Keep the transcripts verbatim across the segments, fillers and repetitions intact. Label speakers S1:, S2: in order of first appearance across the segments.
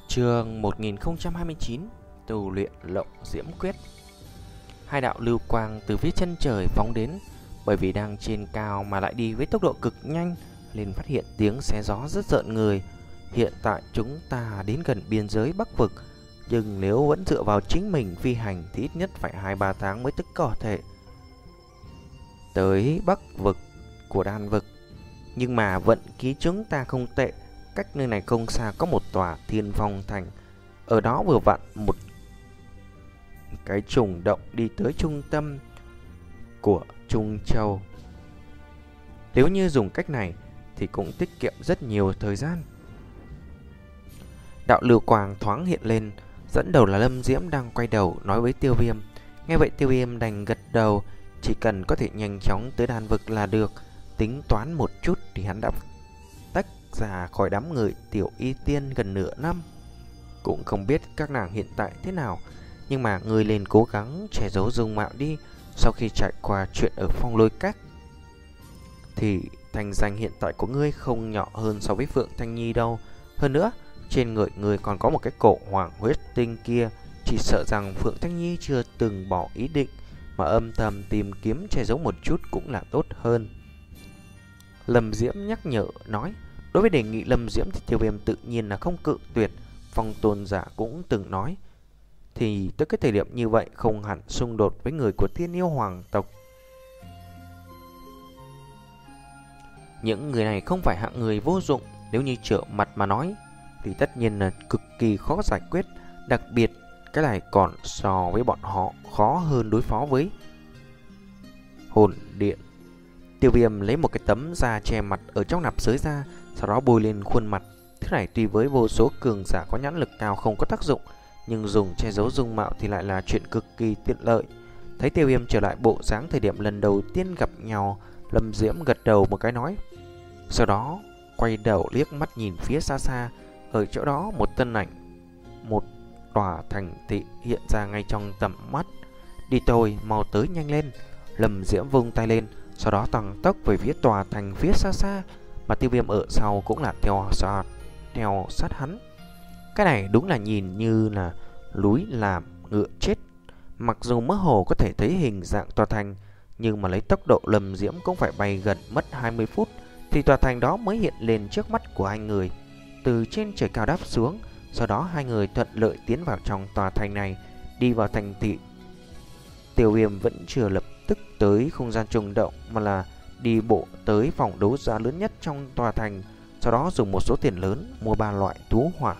S1: Chương một nghìn không trăm hai mươi chín. Tu luyện Lộng Diễm Quyết. Hai đạo lưu quang từ phía chân trời phóng đến. Bởi vì đang trên cao mà lại đi với tốc độ cực nhanh, nên phát hiện tiếng xé gió rất rợn người. Hiện tại chúng ta đến gần biên giới Bắc Vực, nhưng nếu vẫn dựa vào chính mình phi hành thì ít nhất phải hai ba tháng mới tức có thể tới Bắc Vực của Đan Vực. Nhưng mà vận khí chúng ta không tệ. Cách nơi này không xa có một tòa Thiên Phong Thành. Ở đó vừa vặn một cái trùng động đi tới trung tâm của Trung Châu. Nếu như dùng cách này thì cũng tiết kiệm rất nhiều thời gian. Đạo lưu quang thoáng hiện lên, dẫn đầu là Lâm Diễm đang quay đầu nói với Tiêu Viêm. Nghe vậy Tiêu Viêm đành gật đầu, chỉ cần có thể nhanh chóng tới Đan Vực là được. Tính toán một chút thì hắn đã tách ra khỏi đám người Tiểu Y Tiên gần nửa năm. Cũng không biết các nàng hiện tại thế nào, nhưng mà người lên cố gắng che giấu dung mạo đi. Sau khi trải qua chuyện ở Phong Lôi Các thì thành danh hiện tại của ngươi không nhỏ hơn so với Phượng Thanh Nhi đâu. Hơn nữa, trên người ngươi còn có một cái cổ hoàng huyết tinh kia. Chỉ sợ rằng Phượng Thanh Nhi chưa từng bỏ ý định, mà âm thầm tìm kiếm che giấu một chút cũng là tốt hơn. Lâm Diễm nhắc nhở nói. Đối với đề nghị Lâm Diễm thì Tiêu Viêm tự nhiên là không cự tuyệt. Phong tôn giả cũng từng nói, thì tới cái thời điểm như vậy không hẳn xung đột với người của Thiên Yêu Hoàng tộc. Những người này không phải hạng người vô dụng. Nếu như trở mặt mà nói thì tất nhiên là cực kỳ khó giải quyết. Đặc biệt cái này còn so với bọn họ khó hơn đối phó với hồn điện. Tiêu Viêm lấy một cái tấm da che mặt ở trong nạp giới ra, sau đó bôi lên khuôn mặt. Thứ này tuy với vô số cường giả có nhãn lực cao không có tác dụng, nhưng dùng che giấu dung mạo thì lại là chuyện cực kỳ tiện lợi. Thấy Tiêu Viêm trở lại bộ dáng thời điểm lần đầu tiên gặp nhau, Lâm Diễm gật đầu một cái nói. Sau đó quay đầu liếc mắt nhìn phía xa xa. Ở chỗ đó một tân ảnh, một tòa thành thị hiện ra ngay trong tầm mắt. Đi thôi, mau tới nhanh lên. Lâm Diễm vung tay lên, sau đó tăng tốc về phía tòa thành phía xa xa. Mà Tiêu Viêm ở sau cũng là theo sát, theo sát hắn. Cái này đúng là nhìn như là núi làm ngựa chết. Mặc dù mơ hồ có thể thấy hình dạng tòa thành, nhưng mà lấy tốc độ Lâm Diễm cũng phải bay gần mất hai mươi phút thì tòa thành đó mới hiện lên trước mắt của hai người. Từ trên trời cao đáp xuống, sau đó hai người thuận lợi tiến vào trong tòa thành này. Đi vào thành thị, Tiêu Viêm vẫn chưa lập tức tới không gian trùng động, mà là đi bộ tới phòng đấu giá lớn nhất trong tòa thành. Sau đó dùng một số tiền lớn mua ba loại thú hỏa.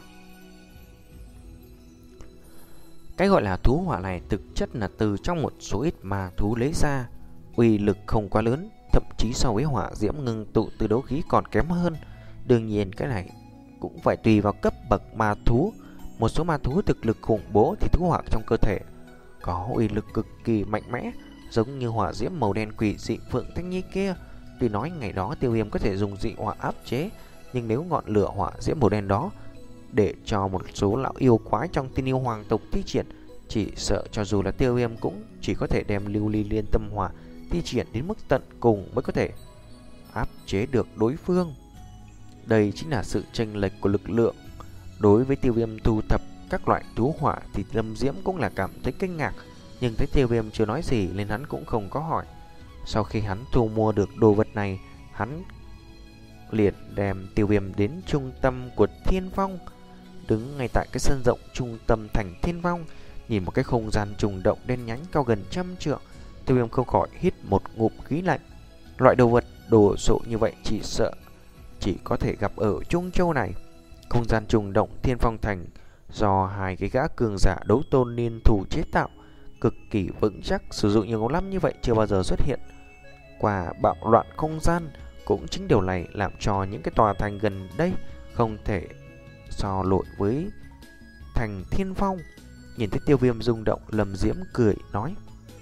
S1: Cái gọi là thú hỏa này thực chất là từ trong một số ít ma thú lấy ra. Uy lực không quá lớn, thậm chí so với hỏa diễm ngưng tụ từ đấu khí còn kém hơn. Đương nhiên cái này cũng phải tùy vào cấp bậc ma thú. Một số ma thú thực lực khủng bố thì thú hỏa trong cơ thể có uy lực cực kỳ mạnh mẽ, giống như hỏa diễm màu đen quỷ dị Phượng Thanh Nhi kia. Tuy nói ngày đó Tiêu Viêm có thể dùng dị hỏa áp chế, nhưng nếu ngọn lửa hỏa diễm màu đen đó để cho một số lão yêu quái trong Thiên Yêu Hoàng tộc thi triển, chỉ sợ cho dù là Tiêu Viêm cũng chỉ có thể đem lưu ly liên tâm hỏa thi triển đến mức tận cùng mới có thể áp chế được đối phương. Đây chính là sự chênh lệch của lực lượng. Đối với Tiêu Viêm thu thập các loại thú hỏa thì Lâm Diễm cũng là cảm thấy kinh ngạc, nhưng thấy Tiêu Viêm chưa nói gì nên hắn cũng không có hỏi. Sau khi hắn thu mua được đồ vật này, hắn liền đem Tiêu Viêm đến trung tâm của Thiên Phong. Đứng ngay tại cái sân rộng trung tâm thành Thiên Phong, nhìn một cái không gian trùng động đen nhánh cao gần trăm trượng, Tiêu Viêm không khỏi hít một ngụm khí lạnh. Loại đồ vật đồ sộ như vậy chỉ sợ chỉ có thể gặp ở Trung Châu này. Không gian trùng động Thiên Phong thành do hai cái gã cường giả đấu tôn niên thủ chế tạo, cực kỳ vững chắc, sử dụng nhiều năm như vậy chưa bao giờ xuất hiện qua bạo loạn không gian. Cũng chính điều này làm cho những cái tòa thành gần đây không thể so lội với thành Thiên Phong. Nhìn thấy Tiêu Viêm rung động, Lâm Diễm cười nói.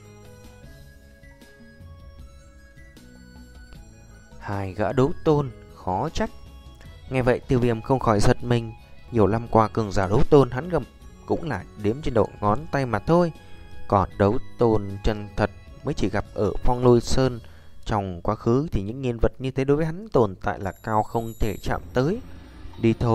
S1: Hai gã đấu tôn, khó trách. Nghe vậy Tiêu Viêm không khỏi giật mình. Nhiều năm qua cường giả đấu tôn hắn gặp cũng là đếm trên đầu ngón tay mà thôi. Còn đấu tôn chân thật mới chỉ gặp ở Phong Lôi Sơn. Trong quá khứ thì những nhân vật như thế đối với hắn tồn tại là cao không thể chạm tới. Đi thôi,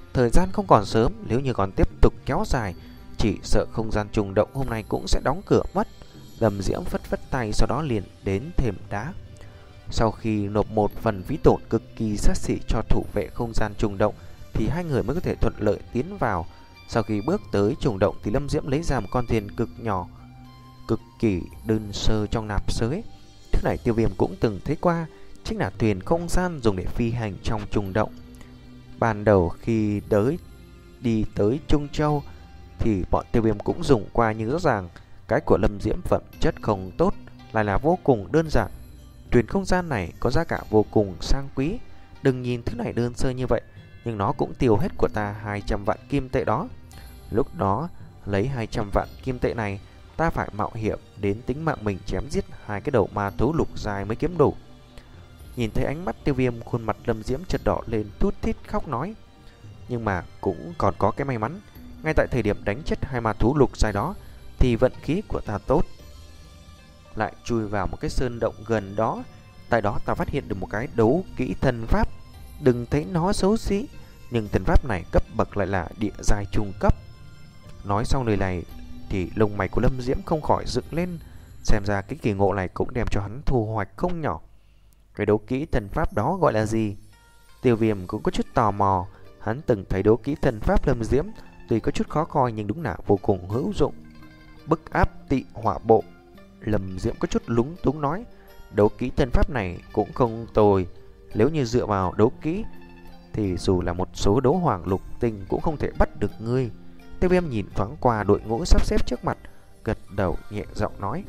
S1: Thời gian không còn sớm, nếu như còn tiếp tục kéo dài, chỉ sợ không gian trùng động hôm nay cũng sẽ đóng cửa mất. Lâm Diễm phất phất tay, sau đó liền đến thềm đá. Sau khi nộp một phần phí tổn cực kỳ sát sỉ cho thủ vệ không gian trùng động, thì hai người mới có thể thuận lợi tiến vào. Sau khi bước tới trùng động thì Lâm Diễm lấy ra một con thuyền cực nhỏ, cực kỳ đơn sơ trong nạp giới. Thứ này Tiêu Viêm cũng từng thấy qua, chính là thuyền không gian dùng để phi hành trong trùng động. Ban đầu khi tới đi tới Trung Châu thì bọn Tiêu Viêm cũng dùng qua, nhưng rõ ràng cái của Lâm Diễm phẩm chất không tốt, lại là vô cùng đơn giản. Thuyền không gian này có giá cả vô cùng sang quý. Đừng nhìn thứ này đơn sơ như vậy, nhưng nó cũng tiêu hết của ta hai trăm vạn kim tệ đó. Lúc đó lấy hai trăm vạn kim tệ này, ta phải mạo hiểm đến tính mạng mình chém giết hai cái đầu ma thú lục dài mới kiếm đủ. Nhìn thấy ánh mắt Tiêu Viêm, khuôn mặt Lâm Diễm chợt đỏ lên, thút thít khóc nói. Nhưng mà cũng còn có cái may mắn, ngay tại thời điểm đánh chết hai ma thú lục dài đó thì vận khí của ta tốt, lại chui vào một cái sơn động gần đó. Tại đó ta phát hiện được một cái đấu kỹ thần pháp. Đừng thấy nó xấu xí, nhưng thần pháp này cấp bậc lại là địa giai trung cấp. Nói xong lời này thì lông mày của Lâm Diễm không khỏi dựng lên. Xem ra cái kỳ ngộ này cũng đem cho hắn thu hoạch không nhỏ. Cái đấu kỹ thần pháp đó gọi là gì? Tiêu Viêm cũng có chút tò mò. Hắn từng thấy đấu kỹ thần pháp Lâm Diễm, tuy có chút khó coi nhưng đúng là vô cùng hữu dụng. Bức áp tị hỏa bộ. Lâm Diễm có chút lúng túng nói. Đấu kỹ thần pháp này cũng không tồi. Nếu như dựa vào đấu kỹ thì dù là một số đấu hoàng lục tinh cũng không thể bắt được ngươi. Tiêu Viêm nhìn thoáng qua đội ngũ sắp xếp trước mặt, gật đầu nhẹ giọng nói.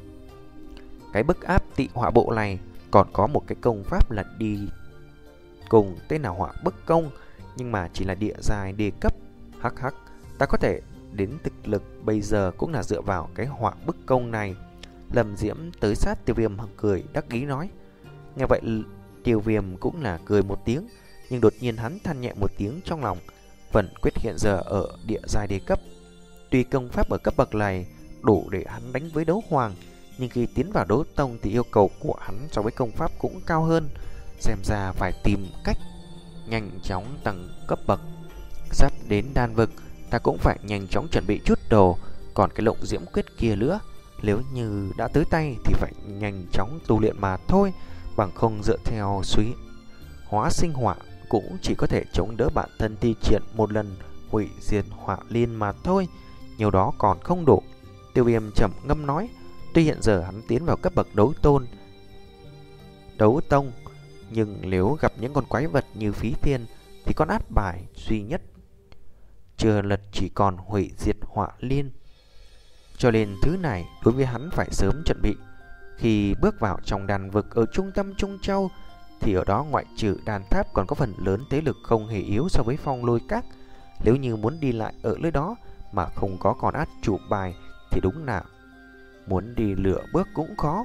S1: Cái bức áp tị hỏa bộ này còn có một cái công pháp là đi cùng tên là hỏa bức công, nhưng mà chỉ là địa giai đề cấp. Hắc hắc, ta có thể đến thực lực bây giờ cũng là dựa vào cái hỏa bức công này. Lâm Diễm tới sát Tiêu Viêm cười đắc ý nói. Nghe vậy Tiêu Viêm cũng là cười một tiếng, nhưng đột nhiên hắn than nhẹ một tiếng trong lòng. Vận quyết hiện giờ ở địa giai đề cấp, tuy công pháp ở cấp bậc này đủ để hắn đánh với đấu hoàng, nhưng khi tiến vào đấu tông thì yêu cầu của hắn so với công pháp cũng cao hơn. Xem ra phải tìm cách nhanh chóng tăng cấp bậc. Sắp đến đan vực, ta cũng phải nhanh chóng chuẩn bị chút đồ. Còn cái lộng diễm quyết kia nữa, nếu như đã tới tay thì phải nhanh chóng tu luyện mà thôi. Bằng không dựa theo suy hóa sinh hỏa cũng chỉ có thể chống đỡ bản thân thi triển một lần hủy diệt hỏa liên mà thôi, nhiều đó còn không đủ. Tiêu Viêm trầm ngâm nói. Tuy hiện giờ hắn tiến vào cấp bậc đấu tôn, đấu tông, nhưng nếu gặp những con quái vật như Phí Thiên thì con át bài duy nhất chưa lật chỉ còn hủy diệt hỏa liên. Cho nên thứ này đối với hắn phải sớm chuẩn bị. Khi bước vào trong đàn vực ở trung tâm Trung Châu thì ở đó ngoại trừ đàn tháp còn có phần lớn thế lực không hề yếu so với Phong Lôi Các. Nếu như muốn đi lại ở nơi đó mà không có con át chủ bài thì đúng là muốn đi lựa bước cũng khó.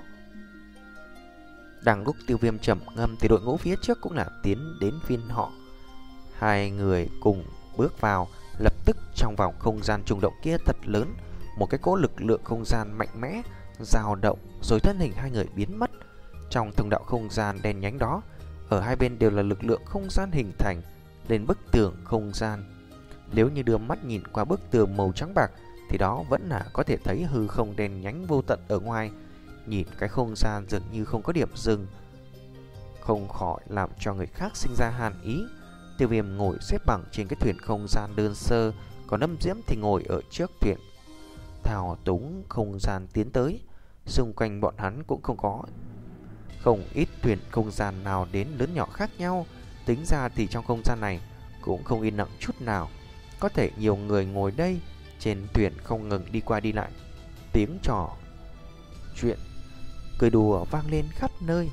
S1: Đang lúc Tiêu Viêm trầm ngâm thì đội ngũ phía trước cũng là tiến đến phiên họ. Hai người cùng bước vào, lập tức trong vòng không gian trùng động kia thật lớn, một cái cỗ lực lượng không gian mạnh mẽ dao động, rồi thân hình hai người biến mất. Trong thông đạo không gian đen nhánh đó, ở hai bên đều là lực lượng không gian hình thành lên bức tường không gian. Nếu như đưa mắt nhìn qua bức tường màu trắng bạc thì đó vẫn là có thể thấy hư không đen nhánh vô tận ở ngoài. Nhìn cái không gian dường như không có điểm dừng, không khỏi làm cho người khác sinh ra hàn ý. Tiêu Viêm ngồi xếp bằng trên cái thuyền không gian đơn sơ, còn Lâm Diễm thì ngồi ở trước thuyền thao túng không gian tiến tới. Xung quanh bọn hắn cũng không có không ít thuyền không gian nào đến lớn nhỏ khác nhau. Tính ra thì trong không gian này cũng không yên lặng chút nào. Có thể nhiều người ngồi đây, trên thuyền không ngừng đi qua đi lại, tiếng trò chuyện cười đùa vang lên khắp nơi.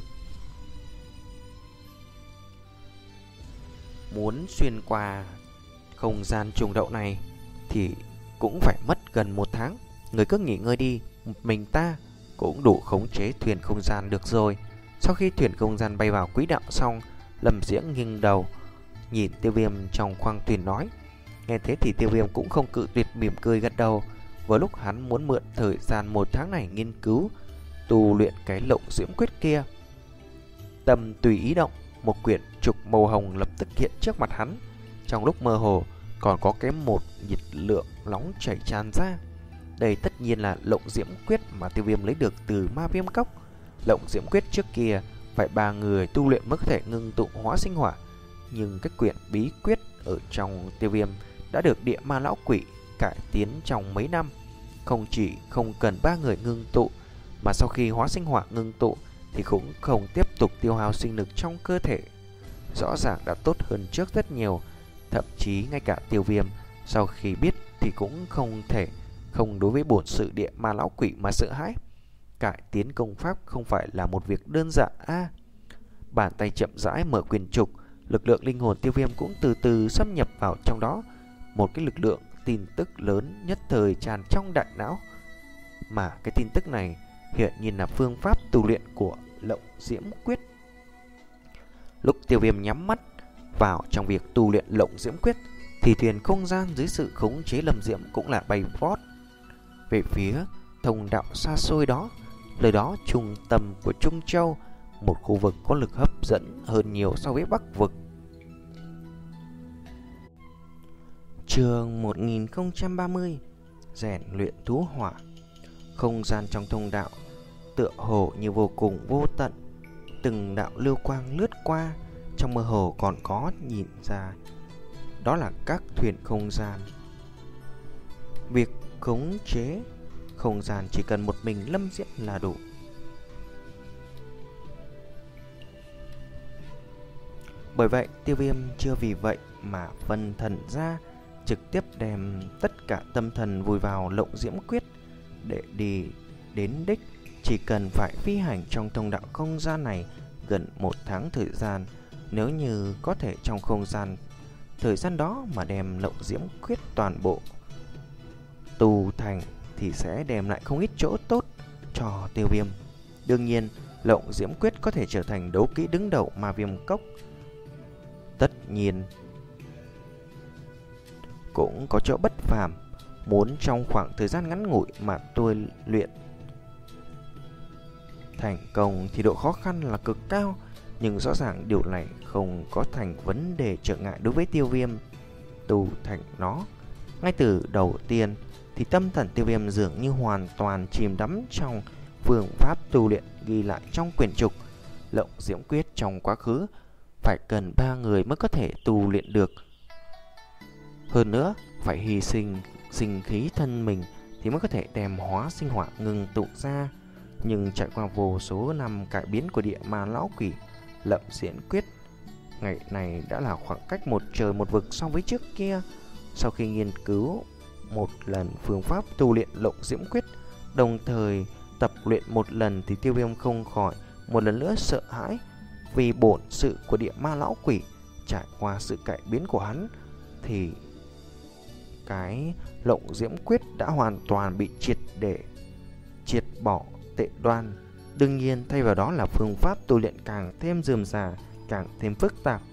S1: Muốn xuyên qua không gian trùng đậu này thì cũng phải mất gần một tháng. Người cứ nghỉ ngơi đi, một mình ta cũng đủ khống chế thuyền không gian được rồi. Sau khi thuyền không gian bay vào quỹ đạo xong, Lâm Diễm nghiêng đầu nhìn Tiêu Viêm trong khoang thuyền nói. Nghe thế thì Tiêu Viêm cũng không cự tuyệt, mỉm cười gật đầu. Vừa lúc hắn muốn mượn thời gian một tháng này nghiên cứu tu luyện cái lộng diễm quyết kia. Tâm tùy ý động, một quyển trục màu hồng lập tức hiện trước mặt hắn. Trong lúc mơ hồ còn có cái một nhiệt lượng nóng chảy tràn ra. Đây tất nhiên là Lộng Diễm Quyết mà Tiêu Viêm lấy được từ Ma Viêm Cốc. Lộng Diễm Quyết trước kia phải ba người tu luyện mới có thể ngưng tụ hóa sinh hỏa, nhưng cái quyển bí quyết ở trong Tiêu Viêm đã được Địa Ma Lão Quỷ cải tiến trong mấy năm. Không chỉ không cần ba người ngưng tụ, mà sau khi hóa sinh hỏa ngưng tụ thì cũng không tiếp tục tiêu hao sinh lực trong cơ thể. Rõ ràng đã tốt hơn trước rất nhiều. Thậm chí ngay cả Tiêu Viêm sau khi biết thì cũng không thể không đối với bổn sự Địa Ma Lão Quỷ mà sợ hãi. Cải tiến công pháp không phải là một việc đơn giản a. À, bàn tay chậm rãi mở quyền trục, lực lượng linh hồn Tiêu Viêm cũng từ từ xâm nhập vào trong đó. Một cái lực lượng tin tức lớn nhất thời tràn trong đại não, mà cái tin tức này hiện nhiên là phương pháp tu luyện của Lộng Diễm Quyết. Lúc Tiêu Viêm nhắm mắt vào trong việc tu luyện Lộng Diễm Quyết thì thuyền không gian dưới sự khống chế Lâm Diễm cũng là bay vót về phía thông đạo xa xôi đó. Nơi đó trung tâm của Trung Châu, một khu vực có lực hấp dẫn hơn nhiều so với Bắc vực. Chương một nghìn không trăm ba mươi, rèn luyện thú hỏa. Không gian trong thông đạo tựa hồ như vô cùng vô tận, từng đạo lưu quang lướt qua, trong mơ hồ còn có nhìn ra đó là các thuyền không gian. Việc khống chế không gian chỉ cần một mình Lâm Diễm là đủ. Bởi vậy Tiêu Viêm chưa vì vậy mà phân thần ra, trực tiếp đem tất cả tâm thần vùi vào Lộng Diễm Quyết để đi đến đích. Chỉ cần phải phi hành trong thông đạo không gian này gần một tháng thời gian. Nếu như có thể trong không gian thời gian đó mà đem Lộng Diễm Quyết toàn bộ tu thành thì sẽ đem lại không ít chỗ tốt cho Tiêu Viêm. Đương nhiên Lộng Diễm Quyết có thể trở thành đấu kỹ đứng đầu Ma Viêm Cốc, tất nhiên cũng có chỗ bất phàm. Muốn trong khoảng thời gian ngắn ngủi mà tôi luyện thành công thì độ khó khăn là cực cao, nhưng rõ ràng điều này không có thành vấn đề trở ngại đối với Tiêu Viêm tu thành nó. Ngay từ đầu tiên thì tâm thần Tiêu Viêm dường như hoàn toàn chìm đắm trong phương pháp tu luyện ghi lại trong quyển trục Lộng Diễm Quyết trong quá khứ. Phải cần ba người mới có thể tu luyện được. Hơn nữa phải hy sinh sinh khí thân mình thì mới có thể đem hóa sinh hỏa ngừng tụ ra. Nhưng trải qua vô số năm cải biến của Địa Ma Lão Quỷ, Lộng Diễm Quyết ngày này đã là khoảng cách một trời một vực so với trước kia. Sau khi nghiên cứu một lần phương pháp tu luyện Lộng Diễm Quyết, đồng thời tập luyện một lần, thì Tiêu Viêm không khỏi một lần nữa sợ hãi. Vì bổn sự của Địa Ma Lão Quỷ trải qua sự cải biến của hắn thì cái Lộng Diễm Quyết đã hoàn toàn bị triệt để triệt bỏ tệ đoan. Đương nhiên thay vào đó là phương pháp tu luyện càng thêm rườm rà, càng thêm phức tạp.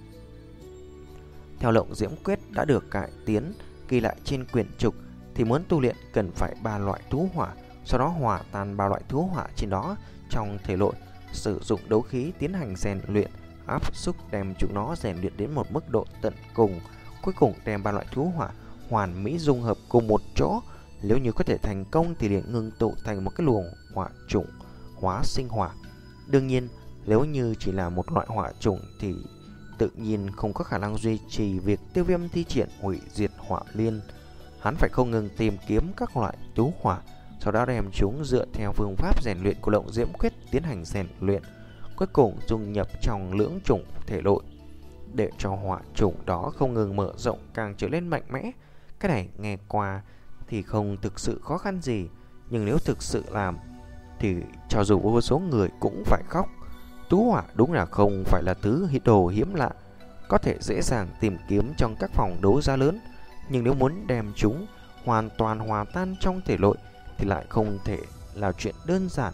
S1: Theo Lộng Diễm Quyết đã được cải tiến ghi lại trên quyển trục thì muốn tu luyện cần phải ba loại thú hỏa, sau đó hòa tan ba loại thú hỏa trên đó trong thể nội, sử dụng đấu khí tiến hành rèn luyện, áp xúc đem chúng nó rèn luyện đến một mức độ tận cùng, cuối cùng đem ba loại thú hỏa hoàn mỹ dung hợp cùng một chỗ. Nếu như có thể thành công thì liền ngưng tụ thành một cái luồng hỏa chủng hóa sinh hỏa. Đương nhiên nếu như chỉ là một loại hỏa chủng thì tự nhiên không có khả năng duy trì việc Tiêu Viêm thi triển hủy diệt hỏa liên. Hắn phải không ngừng tìm kiếm các loại thú hỏa, sau đó đem chúng dựa theo phương pháp rèn luyện của Lộng Diễm Quyết tiến hành rèn luyện, cuối cùng dung nhập trong lưỡng chủng thể nội để cho hỏa chủng đó không ngừng mở rộng, càng trở nên mạnh mẽ. Cái này nghe qua thì không thực sự khó khăn gì, nhưng nếu thực sự làm thì cho dù vô số người cũng phải khóc. Thú hỏa đúng là không phải là thứ đồ hiếm lạ, có thể dễ dàng tìm kiếm trong các phòng đấu giá lớn, nhưng nếu muốn đem chúng hoàn toàn hòa tan trong thể nội thì lại không thể là chuyện đơn giản.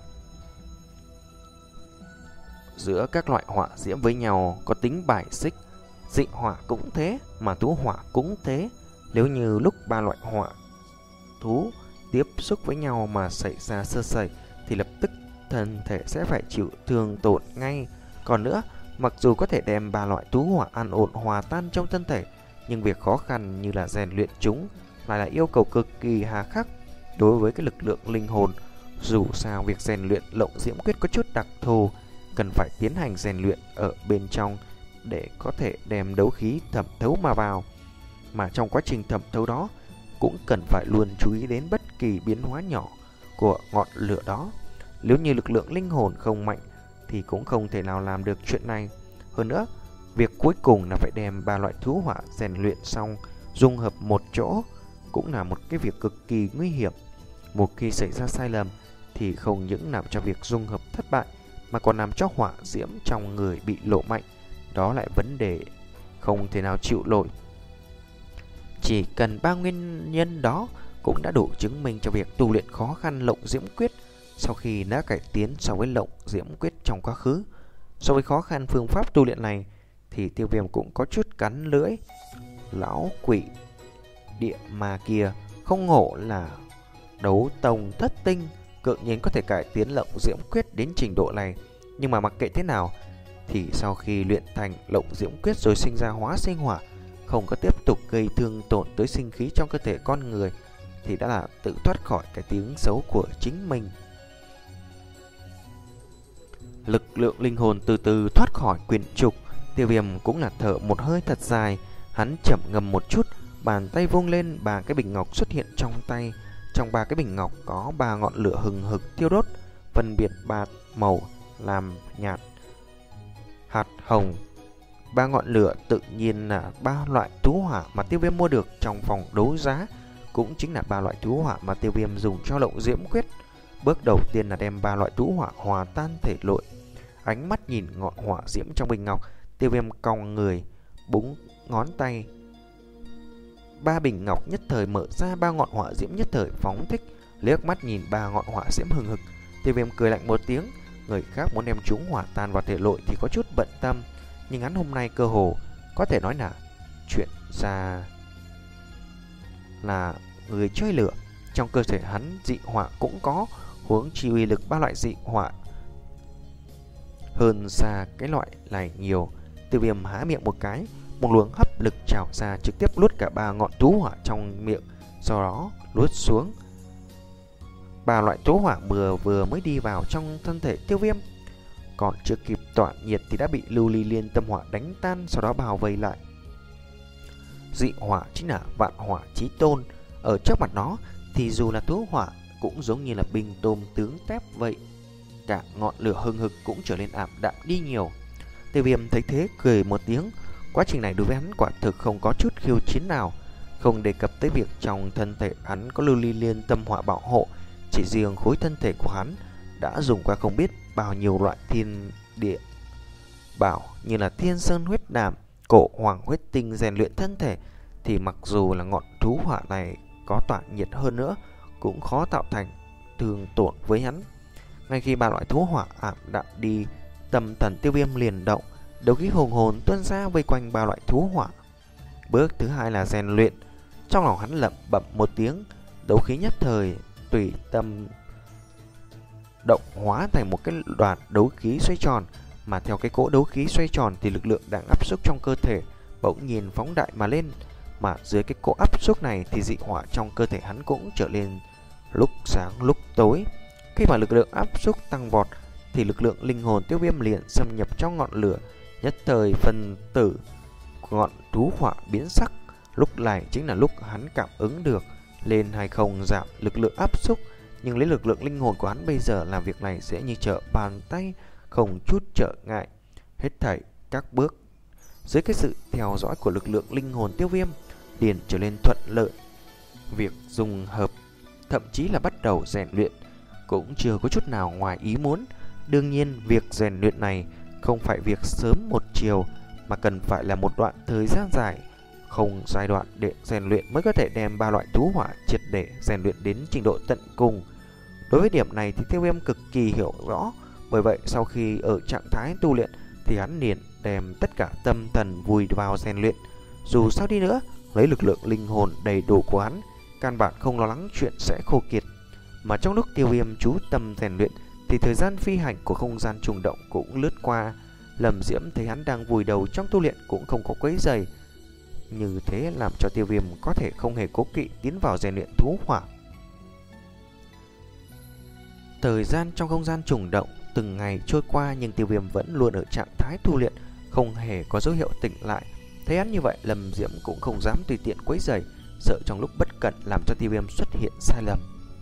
S1: Giữa các loại hỏa diễm với nhau có tính bài xích, dị hỏa cũng thế mà thú hỏa cũng thế. Nếu như lúc ba loại hỏa thú tiếp xúc với nhau mà xảy ra sơ sẩy thì lập tức thân thể sẽ phải chịu thương tổn ngay. Còn nữa, mặc dù có thể đem ba loại thú hỏa an ổn hòa tan trong thân thể, Nhưng việc khó khăn như là rèn luyện chúng lại là yêu cầu cực kỳ hà khắc đối với cái lực lượng linh hồn. Dù sao việc rèn luyện Lộng Diễm Quyết có chút đặc thù, cần phải tiến hành rèn luyện ở bên trong để có thể đem đấu khí thẩm thấu mà vào. Mà trong quá trình thẩm thấu đó cũng cần phải luôn chú ý đến bất kỳ biến hóa nhỏ của ngọn lửa đó. Nếu như lực lượng linh hồn không mạnh thì cũng không thể nào làm được chuyện này. Hơn nữa, việc cuối cùng là phải đem ba loại thú hỏa rèn luyện xong dung hợp một chỗ cũng là một cái việc cực kỳ nguy hiểm. Một khi xảy ra sai lầm thì không những làm cho việc dung hợp thất bại mà còn làm cho hỏa diễm trong người bị lộ mạnh. Đó lại vấn đề không thể nào chịu nổi. Chỉ cần ba nguyên nhân đó cũng đã đủ chứng minh cho việc tu luyện khó khăn Lộng Diễm Quyết sau khi đã cải tiến so với Lộng Diễm Quyết trong quá khứ. So với khó khăn phương pháp tu luyện này thì Tiêu Viêm cũng có chút cắn lưỡi. Lão quỷ địa ma kia không ngộ là đấu tông thất tinh, cự nhiên có thể cải tiến Lộng Diễm Quyết đến trình độ này. Nhưng mà mặc kệ thế nào thì sau khi luyện thành Lộng Diễm Quyết rồi sinh ra hóa sinh hỏa, không có tiếp tục gây thương tổn tới sinh khí trong cơ thể con người, thì đã là tự thoát khỏi cái tiếng xấu của chính mình. Lực lượng linh hồn từ từ thoát khỏi quyển trục, Tiêu Viêm cũng là thở một hơi thật dài. Hắn chậm ngầm một chút, bàn tay vung lên, ba cái bình ngọc xuất hiện trong tay. Trong ba cái bình ngọc có ba ngọn lửa hừng hực thiêu đốt, phân biệt ba màu làm nhạt, hạt hồng. Ba ngọn lửa tự nhiên là ba loại thú hỏa mà Tiêu Viêm mua được trong phòng đấu giá, cũng chính là ba loại thú hỏa mà Tiêu Viêm dùng cho Lộng Diễm Quyết. Bước đầu tiên là đem ba loại thú hỏa hòa tan thể nội. Ánh mắt nhìn ngọn hỏa diễm trong bình ngọc, Tiêu Viêm cong người, búng ngón tay. Ba bình ngọc nhất thời mở ra, ba ngọn hỏa diễm nhất thời phóng thích. Liếc mắt nhìn ba ngọn hỏa diễm hừng hực, Tiêu Viêm cười lạnh một tiếng. Người khác muốn đem chúng hỏa tan vào thể nội thì có chút bận tâm, nhưng hắn hôm nay cơ hồ có thể nói là chuyện ra là người chơi lửa. Trong cơ thể hắn dị hỏa cũng có, huống chi uy lực ba loại dị hỏa hơn xa cái loại này nhiều. Tiêu Viêm há miệng một cái, một luồng hấp lực trào ra trực tiếp nuốt cả ba ngọn thú hỏa trong miệng, sau đó nuốt xuống. Ba loại thú hỏa vừa vừa mới đi vào trong thân thể Tiêu Viêm, còn chưa kịp tỏa nhiệt thì đã bị lưu ly liên tâm hỏa đánh tan, sau đó bao vây lại. Dị hỏa chính là vạn hỏa chí tôn, ở trước mặt nó thì dù là thú hỏa cũng giống như là binh tôm tướng tép vậy. Cả ngọn lửa hừng hực cũng trở nên ảm đạm đi nhiều. Tiêu Viêm thấy thế cười một tiếng. Quá trình này đối với hắn quả thực không có chút khiêu chiến nào. Không đề cập tới việc trong thân thể hắn có lưu ly liên tâm hỏa bảo hộ, chỉ riêng khối thân thể của hắn đã dùng qua không biết bao nhiêu loại thiên địa bảo như là thiên sơn huyết đàm, cổ hoàng huyết tinh rèn luyện thân thể, thì mặc dù là ngọn thú hỏa này có tỏa nhiệt hơn nữa cũng khó tạo thành thương tổn với hắn. Ngay khi ba loại thú hỏa ảm đạm đi, tâm thần Tiêu Viêm liền động, đấu khí hùng hồn tuôn ra vây quanh ba loại thú hỏa. Bước thứ hai là rèn luyện. Trong lòng hắn lẩm bẩm một tiếng, đấu khí nhất thời tùy tâm động hóa thành một cái đoàn đấu khí xoay tròn, mà theo cái cỗ đấu khí xoay tròn thì lực lượng đang áp xúc trong cơ thể bỗng nhiên phóng đại mà lên, mà dưới cái cỗ áp xúc này thì dị hỏa trong cơ thể hắn cũng trở lên lúc sáng lúc tối. Khi mà lực lượng áp xúc tăng vọt thì lực lượng linh hồn Tiêu Viêm liền xâm nhập trong ngọn lửa, nhất thời phân tử của ngọn thú hỏa biến sắc. Lúc này chính là lúc hắn cảm ứng được lên hay không giảm lực lượng áp xúc, nhưng lấy lực lượng linh hồn của hắn bây giờ làm việc này sẽ như trở bàn tay, không chút trở ngại. Hết thảy các bước dưới cái sự theo dõi của lực lượng linh hồn Tiêu Viêm liền trở nên thuận lợi. Việc dùng hợp, thậm chí là bắt đầu rèn luyện cũng chưa có chút nào ngoài ý muốn. Đương nhiên việc rèn luyện này không phải việc sớm một chiều, mà cần phải là một đoạn thời gian dài, không giai đoạn để rèn luyện mới có thể đem ba loại thú hỏa triệt để rèn luyện đến trình độ tận cùng. Đối với điểm này thì Tiêu Viêm cực kỳ hiểu rõ, bởi vậy sau khi ở trạng thái tu luyện thì hắn liền đem tất cả tâm thần vùi vào rèn luyện. Dù sao đi nữa, lấy lực lượng linh hồn đầy đủ của hắn, căn bản không lo lắng chuyện sẽ khô kiệt. Mà trong lúc Tiêu Viêm chú tâm rèn luyện thì thời gian phi hành của không gian trùng động cũng lướt qua. Lâm Diễm thấy hắn đang vùi đầu trong tu luyện cũng không có quấy rầy, Như thế làm cho Tiêu Viêm có thể không hề cố kỵ tiến vào rèn luyện thú hỏa. Thời gian trong không gian trùng động từng ngày trôi qua, nhưng Tiêu Viêm vẫn luôn ở trạng thái tu luyện, không hề có dấu hiệu tỉnh lại. Thấy hắn như vậy, Lâm Diễm cũng không dám tùy tiện quấy rầy, sợ trong lúc bất cẩn làm cho Tiêu Viêm xuất hiện sai lầm.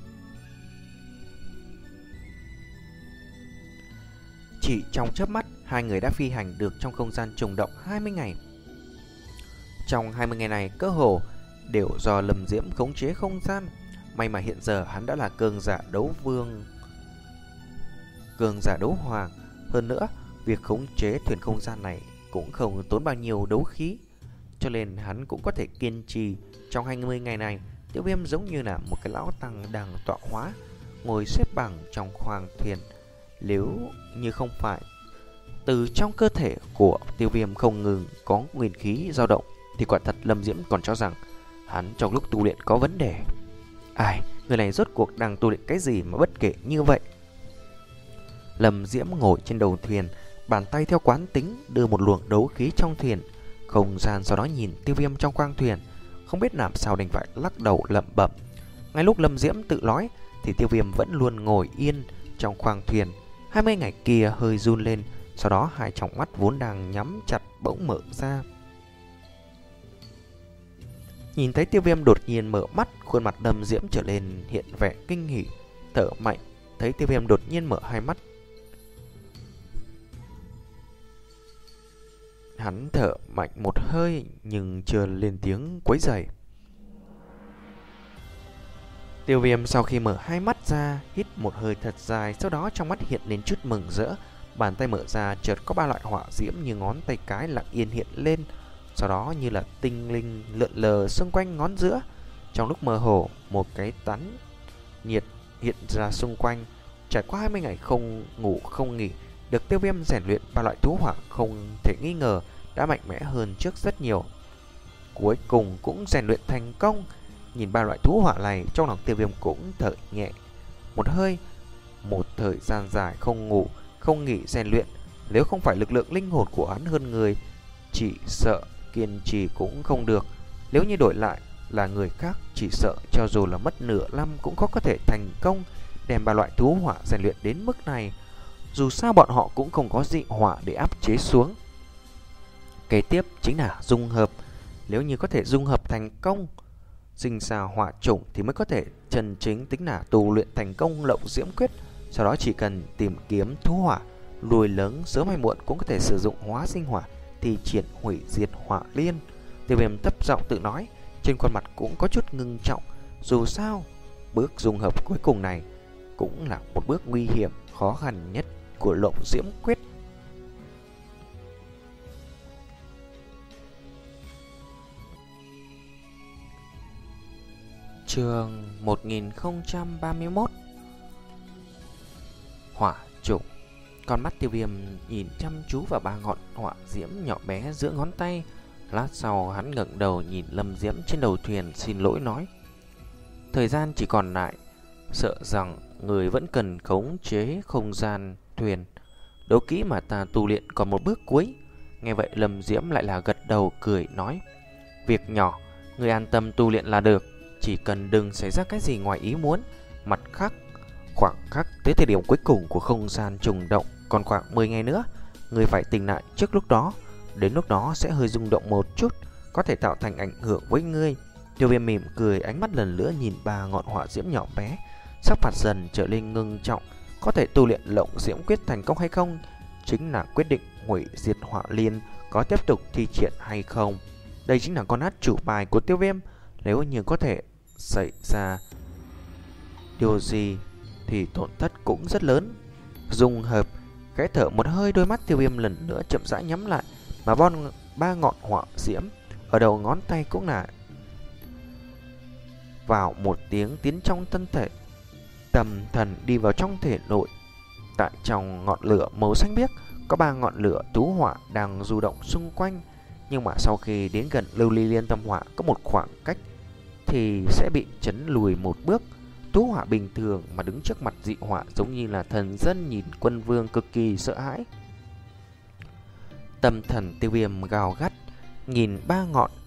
S1: Chỉ trong chớp mắt, hai người đã phi hành được trong không gian trùng động hai mươi ngày. Trong hai mươi ngày này, cơ hồ đều do Lâm Diễm khống chế không gian. May mà hiện giờ hắn đã là cường giả đấu vương, cường giả đấu hoàng. Hơn nữa, việc khống chế thuyền không gian này cũng không tốn bao nhiêu đấu khí, cho nên hắn cũng có thể kiên trì. Trong hai mươi ngày này, Tiêu Viêm giống như là một cái lão tăng đang tọa hóa, ngồi xếp bằng trong khoang thuyền. Nếu như không phải từ trong cơ thể của Tiêu Viêm không ngừng có nguyên khí dao động, thì quả thật Lâm Diễm còn cho rằng hắn trong lúc tu luyện có vấn đề. Ai, người này rốt cuộc đang tu luyện cái gì mà bất kể như vậy? Lâm Diễm ngồi trên đầu thuyền, bàn tay theo quán tính đưa một luồng đấu khí trong thuyền không gian, sau đó nhìn Tiêu Viêm trong khoang thuyền, không biết làm sao đành phải lắc đầu lẩm bẩm. Ngay lúc Lâm Diễm tự nói thì Tiêu Viêm vẫn luôn ngồi yên trong khoang thuyền. Hai mươi ngày kia hơi run lên, sau đó hai tròng mắt vốn đang nhắm chặt bỗng mở ra. Nhìn thấy Tiêu Viêm đột nhiên mở mắt, khuôn mặt Lâm Diễm trở lên hiện vẻ kinh hỉ, thở mạnh. Thấy Tiêu Viêm đột nhiên mở hai mắt, hắn thở mạnh một hơi nhưng chưa lên tiếng quấy rầy. Tiêu Viêm sau khi mở hai mắt ra, hít một hơi thật dài, sau đó trong mắt hiện lên chút mừng rỡ. Bàn tay mở ra, chợt có ba loại hỏa diễm như ngón tay cái lặng yên hiện lên, sau đó như là tinh linh lượn lờ xung quanh ngón giữa. Trong lúc mơ hồ, một cái tán nhiệt hiện ra xung quanh. Trải qua hai mươi ngày không ngủ không nghỉ, được Tiêu Viêm rèn luyện, ba loại thú hỏa không thể nghi ngờ đã mạnh mẽ hơn trước rất nhiều. Cuối cùng cũng rèn luyện thành công. Nhìn ba loại thú hỏa này, trong lòng Tiêu Viêm cũng thở nhẹ một hơi. Một thời gian dài không ngủ không nghỉ rèn luyện, nếu không phải lực lượng linh hồn của hắn hơn người, chỉ sợ kiên trì cũng không được. Nếu như đổi lại là người khác, chỉ sợ cho dù là mất nửa năm cũng có có thể thành công đem ba loại thú hỏa rèn luyện đến mức này. Dù sao bọn họ cũng không có dị hỏa để áp chế xuống. Kế tiếp chính là dung hợp. Nếu như có thể dung hợp thành công, sinh ra hỏa chủng, thì mới có thể chân chính tính là tu luyện thành công Lộng Diễm Quyết. Sau đó chỉ cần tìm kiếm thú hỏa, lùi lớn sớm hay muộn cũng có thể sử dụng hóa sinh hỏa, thì triển hủy diệt hỏa liên. Tiêu Viêm thấp giọng tự nói, trên khuôn mặt cũng có chút ngưng trọng. Dù sao, bước dung hợp cuối cùng này cũng là một bước nguy hiểm, khó khăn nhất của Lộng Diễm Quyết. Chương một nghìn không trăm ba mươi mốt, Hỏa Chủng. Con mắt Tiêu Viêm nhìn chăm chú vào ba ngọn hỏa diễm nhỏ bé giữa ngón tay. Lát sau hắn ngẩng đầu nhìn Lâm Diễm trên đầu thuyền, xin lỗi nói: thời gian chỉ còn lại, sợ rằng người vẫn cần khống chế không gian thuyền. Đấu kỹ mà ta tu luyện còn một bước cuối. Nghe vậy Lâm Diễm lại là gật đầu cười nói: việc nhỏ, người an tâm tu luyện là được, chỉ cần đừng xảy ra cái gì ngoài ý muốn. Mặt khác, khoảng khắc tới thời điểm cuối cùng của không gian trùng động còn khoảng mười ngày nữa, người phải tỉnh lại trước lúc đó. Đến lúc đó sẽ hơi rung động một chút, có thể tạo thành ảnh hưởng với ngươi. Tiêu Viêm mỉm cười, ánh mắt lần nữa nhìn ba ngọn hỏa diễm nhỏ bé, sắc mặt dần trở lên ngưng trọng. Có thể tu luyện Lộng Diễm Quyết thành công hay không, chính là quyết định hủy diệt hỏa liên có tiếp tục thi triển hay không. Đây chính là con át chủ bài của Tiêu Viêm. Nếu như có thể xảy ra điều gì thì tổn thất cũng rất lớn. Dung hợp, khẽ thở một hơi, đôi mắt Tiêu Viêm lần nữa chậm rãi nhắm lại, mà bon ba ngọn hỏa diễm ở đầu ngón tay cũng là vào một tiếng tiến trong thân thể, tâm thần đi vào trong thể nội. Tại trong ngọn lửa màu xanh biếc có ba ngọn lửa tú hỏa đang du động xung quanh, nhưng mà sau khi đến gần lưu ly liên tâm hỏa có một khoảng cách thì sẽ bị chấn lùi một bước. Tú hỏa bình thường mà đứng trước mặt dị hỏa giống như là thần dân nhìn quân vương, cực kỳ sợ hãi. Tâm thần Tiêu Viêm gào gắt, nhìn ba ngọn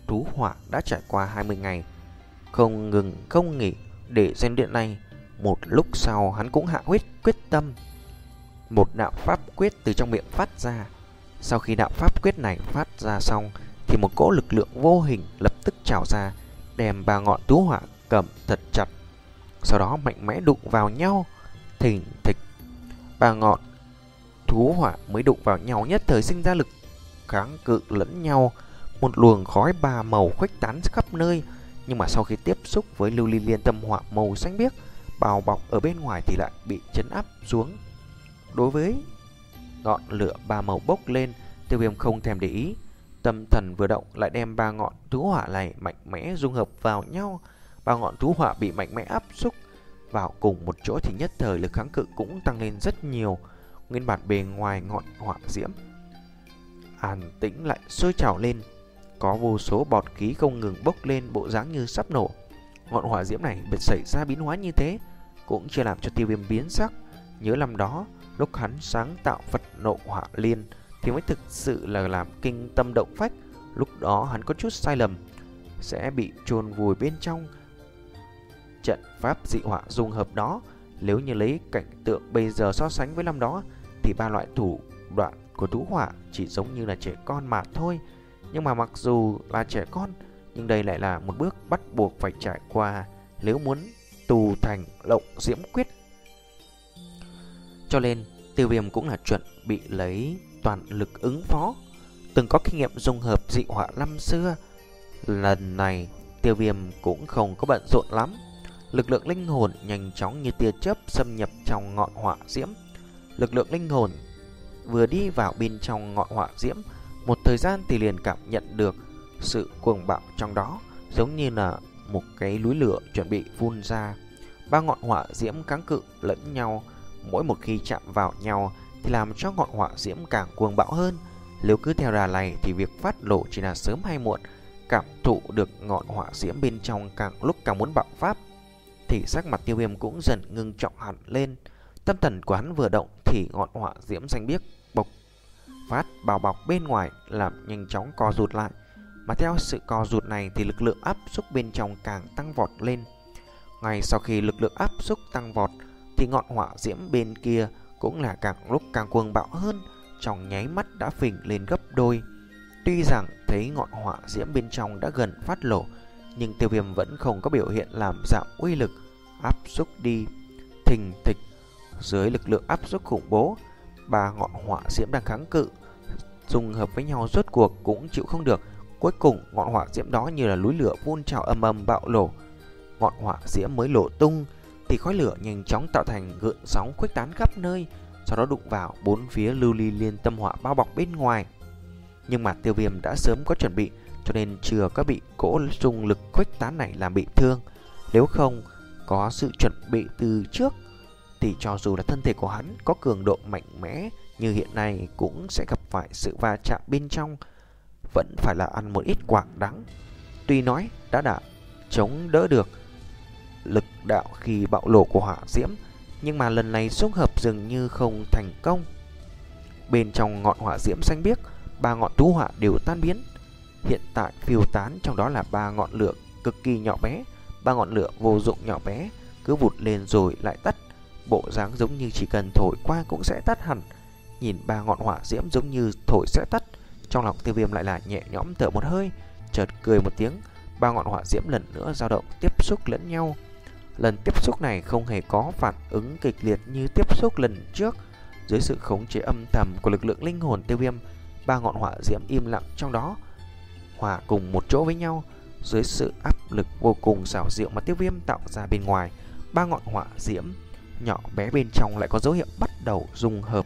S1: thú hỏa đã trải qua hai mươi ngày, không ngừng không nghỉ để rèn luyện này. Một lúc sau hắn cũng hạ huyết quyết tâm. Một đạo pháp quyết từ trong miệng phát ra. Sau khi đạo pháp quyết này phát ra xong thì một cỗ lực lượng vô hình lập tức trào ra, đem ba ngọn thú hỏa cầm thật chặt. Sau đó mạnh mẽ đụng vào nhau, thình thịch. Ba ngọn thú hỏa mới đụng vào nhau nhất thời sinh ra lực kháng cự lẫn nhau. Một luồng khói ba màu khuếch tán khắp nơi, nhưng mà sau khi tiếp xúc với lưu ly liên tâm hỏa màu xanh biếc bao bọc ở bên ngoài thì lại bị chấn áp xuống. Đối với ngọn lửa ba màu bốc lên, Tiêu Viêm không thèm để ý. Tâm thần vừa động lại đem ba ngọn thú hỏa này mạnh mẽ dung hợp vào nhau. Ba ngọn thú hỏa bị mạnh mẽ áp xúc vào cùng một chỗ thì nhất thời lực kháng cự cũng tăng lên rất nhiều. Nguyên bản bề ngoài ngọn hỏa diễm an tĩnh lại sôi trào lên, có vô số bọt khí không ngừng bốc lên, bộ dáng như sắp nổ. Ngọn hỏa diễm này bị xảy ra biến hóa như thế cũng chưa làm cho Tiêu Viêm biến sắc. Nhớ năm đó lúc hắn sáng tạo Phật Nộ Hỏa Liên thì mới thực sự là làm kinh tâm động phách. Lúc đó hắn có chút sai lầm, sẽ bị chôn vùi bên trong trận pháp dị hỏa dung hợp đó. Nếu như lấy cảnh tượng bây giờ so sánh với năm đó thì ba loại thủ đoạn của thú hỏa chỉ giống như là trẻ con mà thôi. Nhưng mà mặc dù là trẻ con, nhưng đây lại là một bước bắt buộc phải trải qua nếu muốn tu thành Lộng Diễm Quyết. Cho nên Tiêu Viêm cũng là chuẩn bị lấy toàn lực ứng phó. Từng có kinh nghiệm dung hợp dị hỏa năm xưa, lần này Tiêu Viêm cũng không có bận rộn lắm. Lực lượng linh hồn nhanh chóng như tia chớp xâm nhập trong ngọn hỏa diễm. Lực lượng linh hồn vừa đi vào bên trong ngọn hỏa diễm, một thời gian thì liền cảm nhận được sự cuồng bạo trong đó, giống như là một cái núi lửa chuẩn bị phun ra. Ba ngọn hỏa diễm kháng cự lẫn nhau, mỗi một khi chạm vào nhau thì làm cho ngọn hỏa diễm càng cuồng bạo hơn. Nếu cứ theo đà này thì việc phát nổ chỉ là sớm hay muộn. Cảm thụ được ngọn hỏa diễm bên trong càng lúc càng muốn bạo phát, thì sắc mặt Tiêu Viêm cũng dần ngưng trọng hẳn lên. Tâm thần của hắn vừa động thì ngọn hỏa diễm xanh biếc bộc phát bao bọc bên ngoài làm nhanh chóng co rụt lại. Mà theo sự co rụt này thì lực lượng áp xúc bên trong càng tăng vọt lên. Ngay sau khi lực lượng áp xúc tăng vọt thì ngọn hỏa diễm bên kia cũng là càng lúc càng cuồng bạo hơn, trong nháy mắt đã phình lên gấp đôi. Tuy rằng thấy ngọn hỏa diễm bên trong đã gần phát nổ, nhưng Tiêu Viêm vẫn không có biểu hiện làm giảm uy lực, áp xúc đi. Thình thịch, dưới lực lượng áp xúc khủng bố, ba ngọn hỏa diễm đang kháng cự dung hợp với nhau rốt cuộc cũng chịu không được. Cuối cùng ngọn hỏa diễm đó như là núi lửa phun trào âm âm bạo nổ. Ngọn hỏa diễm mới nổ tung thì khói lửa nhanh chóng tạo thành gợn sóng khuếch tán khắp nơi, sau đó đụng vào bốn phía lưu ly liên tâm hỏa bao bọc bên ngoài. Nhưng mà Tiêu Viêm đã sớm có chuẩn bị, cho nên chưa có bị cỗ xung lực khuếch tán này làm bị thương. Nếu không có sự chuẩn bị từ trước thì cho dù là thân thể của hắn có cường độ mạnh mẽ như hiện nay cũng sẽ gặp phải sự va chạm bên trong, vẫn phải là ăn một ít quả đắng. Tuy nói đã đã chống đỡ được lực đạo khi bạo nổ của hỏa diễm, nhưng mà lần này xung hợp dường như không thành công. Bên trong ngọn hỏa diễm xanh biếc, ba ngọn thú hỏa đều tan biến. Hiện tại phiêu tán trong đó là ba ngọn lửa cực kỳ nhỏ bé, ba ngọn lửa vô dụng nhỏ bé, cứ vụt lên rồi lại tắt, bộ dáng giống như chỉ cần thổi qua cũng sẽ tắt hẳn. Nhìn ba ngọn hỏa diễm giống như thổi sẽ tắt, trong lòng Tiêu Viêm lại là nhẹ nhõm thở một hơi, chợt cười một tiếng. Ba ngọn hỏa diễm lần nữa dao động tiếp xúc lẫn nhau. Lần tiếp xúc này không hề có phản ứng kịch liệt như tiếp xúc lần trước. Dưới sự khống chế âm thầm của lực lượng linh hồn Tiêu Viêm, ba ngọn hỏa diễm im lặng trong đó hòa cùng một chỗ với nhau. Dưới sự áp lực vô cùng xảo diệu mà Tiêu Viêm tạo ra bên ngoài, ba ngọn hỏa diễm nhỏ bé bên trong lại có dấu hiệu bắt đầu dung hợp.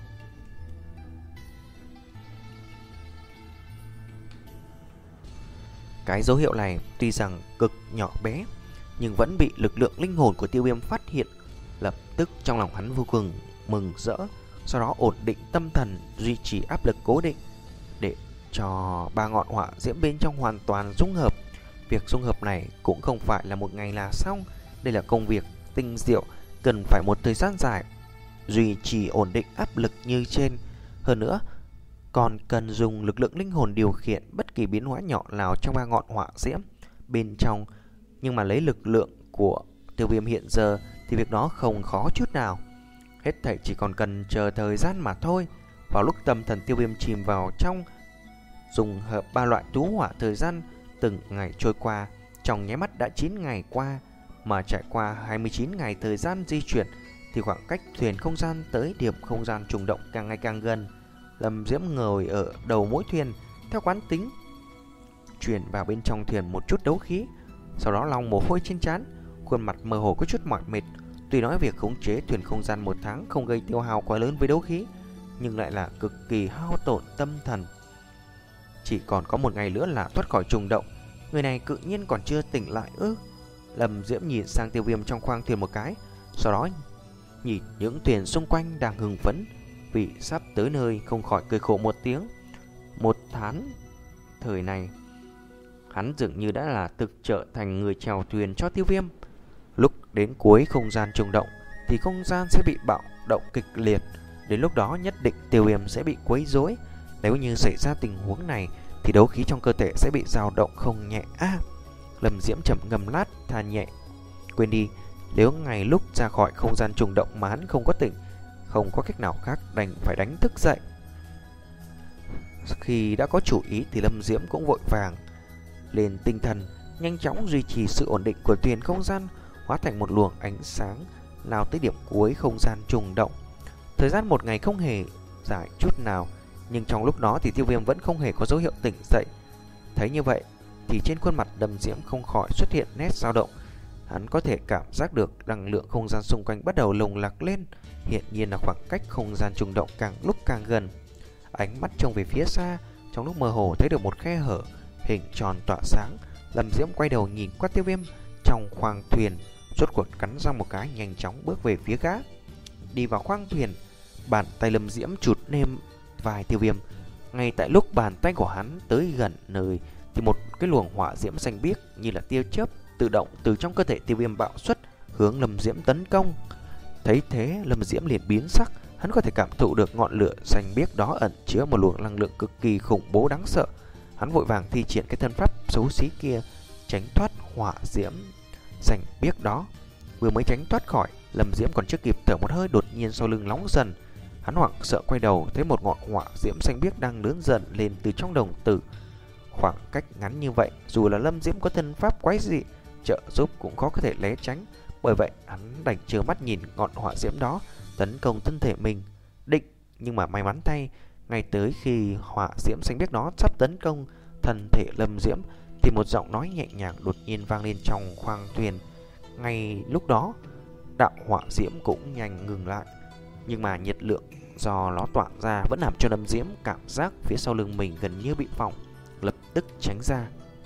S1: Cái dấu hiệu này tuy rằng cực nhỏ bé nhưng vẫn bị lực lượng linh hồn của Tiêu Viêm phát hiện. Lập tức trong lòng hắn vô cùng mừng rỡ, sau đó ổn định tâm thần, duy trì áp lực cố định để cho ba ngọn hỏa diễm bên trong hoàn toàn dung hợp. Việc dung hợp này cũng không phải là một ngày là xong, đây là công việc tinh diệu, cần phải một thời gian dài duy trì ổn định áp lực như trên. Hơn nữa, còn cần dùng lực lượng linh hồn điều khiển bất kỳ biến hóa nhỏ nào trong ba ngọn hỏa diễm bên trong. Nhưng mà lấy lực lượng của Tiêu Viêm hiện giờ thì việc đó không khó chút nào. Hết thảy chỉ còn cần chờ thời gian mà thôi. Vào lúc tâm thần Tiêu Viêm chìm vào trong dùng hợp ba loại tú hỏa, thời gian từng ngày trôi qua, trong nháy mắt đã chín ngày qua. Mà trải qua hai mươi chín ngày thời gian di chuyển thì khoảng cách thuyền không gian tới điểm không gian trùng động càng ngày càng gần. Lâm Diễm ngồi ở đầu mỗi thuyền, theo quán tính chuyển vào bên trong thuyền một chút đấu khí, sau đó lau mồ hôi trên trán, khuôn mặt mơ hồ có chút mỏi mệt. Tuy nói việc khống chế thuyền không gian một tháng không gây tiêu hao quá lớn với đấu khí, nhưng lại là cực kỳ hao tổn tâm thần. Chỉ còn có một ngày nữa là thoát khỏi trùng động, người này tự nhiên còn chưa tỉnh lại ư? Lâm Diễm nhìn sang Tiêu Viêm trong khoang thuyền một cái, sau đó nhìn những thuyền xung quanh đang hưng phấn vì sắp tới nơi, không khỏi cười khổ một tiếng. Một tháng thời này, hắn dường như đã là thực trở thành người chèo thuyền cho Tiêu Viêm. Lúc đến cuối không gian trùng động thì không gian sẽ bị bạo động kịch liệt, đến lúc đó nhất định Tiêu Viêm sẽ bị quấy rối. Nếu như xảy ra tình huống này thì đấu khí trong cơ thể sẽ bị dao động không nhẹ. À, Lâm Diễm chậm ngâm lát than nhẹ, quên đi, nếu ngày lúc ra khỏi không gian trùng động mà hắn không có tỉnh, không có cách nào khác đành phải đánh thức dậy. Khi đã có chủ ý thì Lâm Diễm cũng vội vàng lên tinh thần, nhanh chóng duy trì sự ổn định của thuyền không gian, hóa thành một luồng ánh sáng lao tới điểm cuối không gian trùng động. Thời gian một ngày không hề dài chút nào, nhưng trong lúc đó thì Tiêu Viêm vẫn không hề có dấu hiệu tỉnh dậy. Thấy như vậy thì trên khuôn mặt Lâm Diễm không khỏi xuất hiện nét dao động. Hắn có thể cảm giác được năng lượng không gian xung quanh bắt đầu lồng lặc lên, hiện nhiên là khoảng cách không gian trùng động càng lúc càng gần. Ánh mắt trông về phía xa, trong lúc mơ hồ thấy được một khe hở hình tròn tỏa sáng. Lâm Diễm quay đầu nhìn qua Tiêu Viêm trong khoang thuyền, rốt cuộc cắn răng một cái, nhanh chóng bước về phía gã. Đi vào khoang thuyền, bàn tay Lâm Diễm chụt nêm vai Tiêu Viêm. Ngay tại lúc bàn tay của hắn tới gần nơi thì một cái luồng hỏa diễm xanh biếc như là tia chớp tự động từ trong cơ thể Tiêu Viêm bạo xuất, hướng Lâm Diễm tấn công. Thấy thế, Lâm Diễm liền biến sắc, hắn có thể cảm thụ được ngọn lửa xanh biếc đó ẩn chứa một luồng năng lượng cực kỳ khủng bố đáng sợ. Hắn vội vàng thi triển cái thân pháp xấu xí kia, tránh thoát hỏa diễm xanh biếc đó. Vừa mới tránh thoát khỏi, Lâm Diễm còn chưa kịp thở một hơi, đột nhiên sau lưng nóng dần. Hắn hoảng sợ quay đầu, thấy một ngọn hỏa diễm xanh biếc đang lớn dần lên từ trong đồng tử. Khoảng cách ngắn như vậy, dù là Lâm Diễm có thân pháp quái dị trợ giúp cũng khó có thể né tránh. Bởi vậy hắn đành trơ mắt nhìn ngọn hỏa diễm đó tấn công thân thể mình. Định, nhưng mà may mắn thay, ngay tới khi hỏa diễm xanh biếc đó sắp tấn công thân thể Lâm Diễm thì một giọng nói nhẹ nhàng đột nhiên vang lên trong khoang thuyền. Ngay lúc đó, đạo hỏa diễm cũng nhanh ngừng lại, nhưng mà nhiệt lượng do nó tỏa ra vẫn làm cho Lâm Diễm cảm giác phía sau lưng mình gần như bị phỏng, lập tức tránh ra.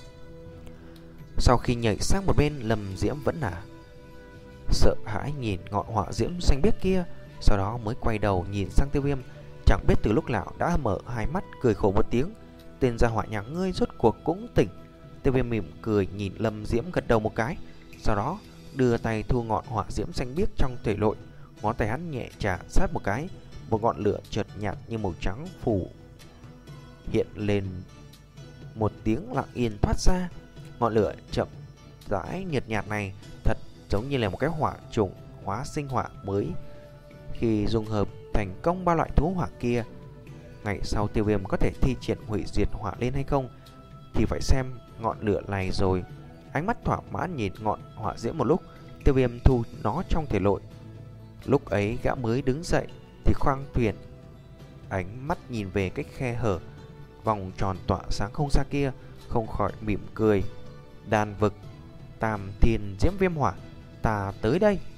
S1: Sau khi nhảy sang một bên, Lâm Diễm vẫn là sợ hãi nhìn ngọn hỏa diễm xanh biếc kia, sau đó mới quay đầu nhìn sang Tiêu Viêm. Chẳng biết từ lúc nào đã mở hai mắt, cười khổ một tiếng. Tên gia hỏa nhà ngươi rốt cuộc cũng tỉnh. Tiêu Viêm mỉm cười nhìn Lâm Diễm gật đầu một cái, sau đó đưa tay thu ngọn hỏa diễm xanh biếc trong thể nội. Ngón tay hắn nhẹ chà sát một cái, một ngọn lửa chợt nhạt như màu trắng phủ hiện lên, một tiếng lặng yên thoát ra. Ngọn lửa chậm rãi nhợt nhạt này thật giống như là một cái hỏa trùng hóa sinh hỏa mới khi dung hợp thành công ba loại thú hỏa kia. Ngày sau Tiêu Viêm có thể thi triển hủy diệt hỏa lên hay không thì phải xem ngọn lửa này rồi. Ánh mắt thỏa mãn nhìn ngọn hỏa diễm một lúc, Tiêu Viêm thu nó trong thể nội. Lúc ấy gã mới đứng dậy thì khoang thuyền, ánh mắt nhìn về cái khe hở vòng tròn tỏa sáng không xa kia, không khỏi mỉm cười. Đàn vực, tam thiên diễm viêm hỏa, ta tới đây.